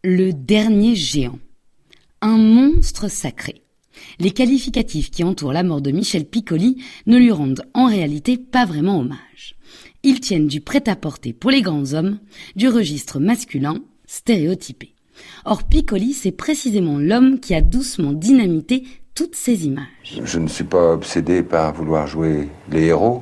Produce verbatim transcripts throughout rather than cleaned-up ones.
Le dernier géant. Un monstre sacré. Les qualificatifs qui entourent la mort de Michel Piccoli ne lui rendent en réalité pas vraiment hommage. Ils tiennent du prêt-à-porter pour les grands hommes, du registre masculin stéréotypé. Or Piccoli, c'est précisément l'homme qui a doucement dynamité toutes ces images. Je ne suis pas obsédé par vouloir jouer les héros.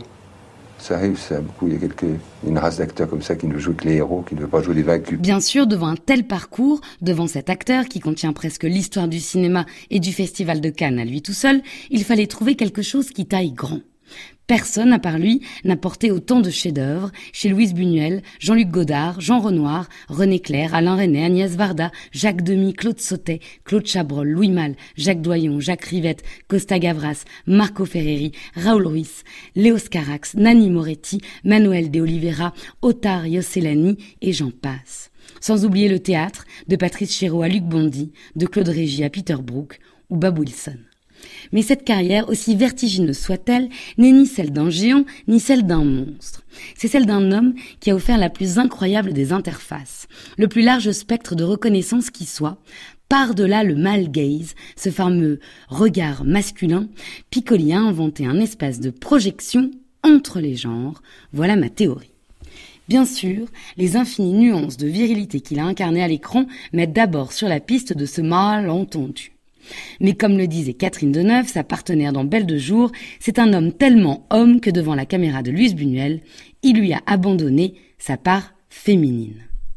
Ça arrive, ça, beaucoup. Il y a quelques, une race d'acteurs comme ça qui ne jouent que les héros, qui ne veut pas jouer les vaincus. Bien sûr, devant un tel parcours, devant cet acteur qui contient presque l'histoire du cinéma et du Festival de Cannes à lui tout seul, il fallait trouver quelque chose qui taille grand. Personne, à part lui, n'a porté autant de chefs-d'œuvre chez Louise Buñuel, Jean-Luc Godard, Jean Renoir, René Clair, Alain Resnais, Agnès Varda, Jacques Demy, Claude Sautet, Claude Chabrol, Louis Malle, Jacques Doyon, Jacques Rivette, Costa Gavras, Marco Ferreri, Raoul Ruiz, Léos Carax, Nanni Moretti, Manuel de Oliveira, Otar Yosselani et j'en passe. Sans oublier le théâtre, de Patrice Chéreau à Luc Bondy, de Claude Régis à Peter Brook ou Bob Wilson. Mais cette carrière, aussi vertigineuse soit-elle, n'est ni celle d'un géant, ni celle d'un monstre. C'est celle d'un homme qui a offert la plus incroyable des interfaces, le plus large spectre de reconnaissance qui soit. Par-delà le male gaze, ce fameux regard masculin, Piccoli a inventé un espace de projection entre les genres. Voilà ma théorie. Bien sûr, les infinies nuances de virilité qu'il a incarnées à l'écran mettent d'abord sur la piste de ce malentendu. Mais comme le disait Catherine Deneuve, sa partenaire dans Belle de jour, c'est un homme tellement homme que devant la caméra de Louise Buñuel, il lui a abandonné sa part féminine.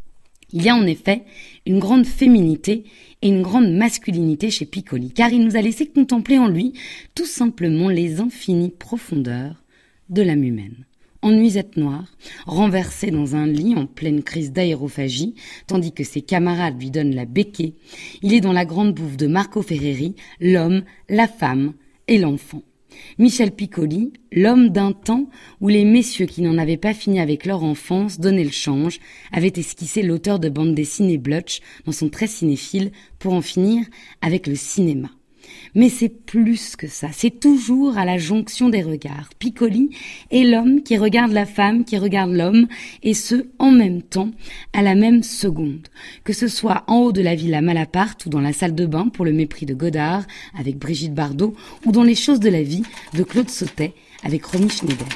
Il y a en effet une grande féminité et une grande masculinité chez Piccoli, car il nous a laissé contempler en lui tout simplement les infinies profondeurs de l'âme humaine. En nuisette noire, renversé dans un lit en pleine crise d'aérophagie, tandis que ses camarades lui donnent la béquée, il est dans la grande bouffe de Marco Ferreri, l'homme, la femme et l'enfant. Michel Piccoli, l'homme d'un temps où les messieurs qui n'en avaient pas fini avec leur enfance donnaient le change, avait esquissé l'auteur de bande dessinée Blutch dans son trait cinéphile pour en finir avec le cinéma. Mais c'est plus que ça, c'est toujours à la jonction des regards. Piccoli est l'homme qui regarde la femme, qui regarde l'homme, et ce, en même temps, à la même seconde. Que ce soit en haut de la villa Malaparte ou dans la salle de bain pour le mépris de Godard avec Brigitte Bardot ou dans Les choses de la vie de Claude Sautet avec Romy Schneider.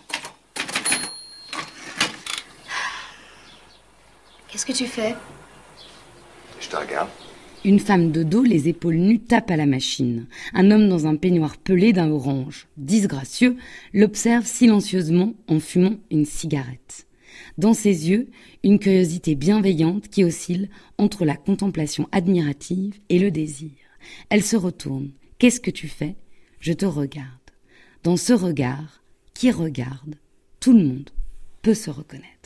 Qu'est-ce que tu fais ? Je te regarde. Une femme de dos, les épaules nues, tape à la machine. Un homme dans un peignoir pelé d'un orange, disgracieux, l'observe silencieusement en fumant une cigarette. Dans ses yeux, une curiosité bienveillante qui oscille entre la contemplation admirative et le désir. Elle se retourne. « Qu'est-ce que tu fais ? Je te regarde. » Dans ce regard, qui regarde, tout le monde peut se reconnaître.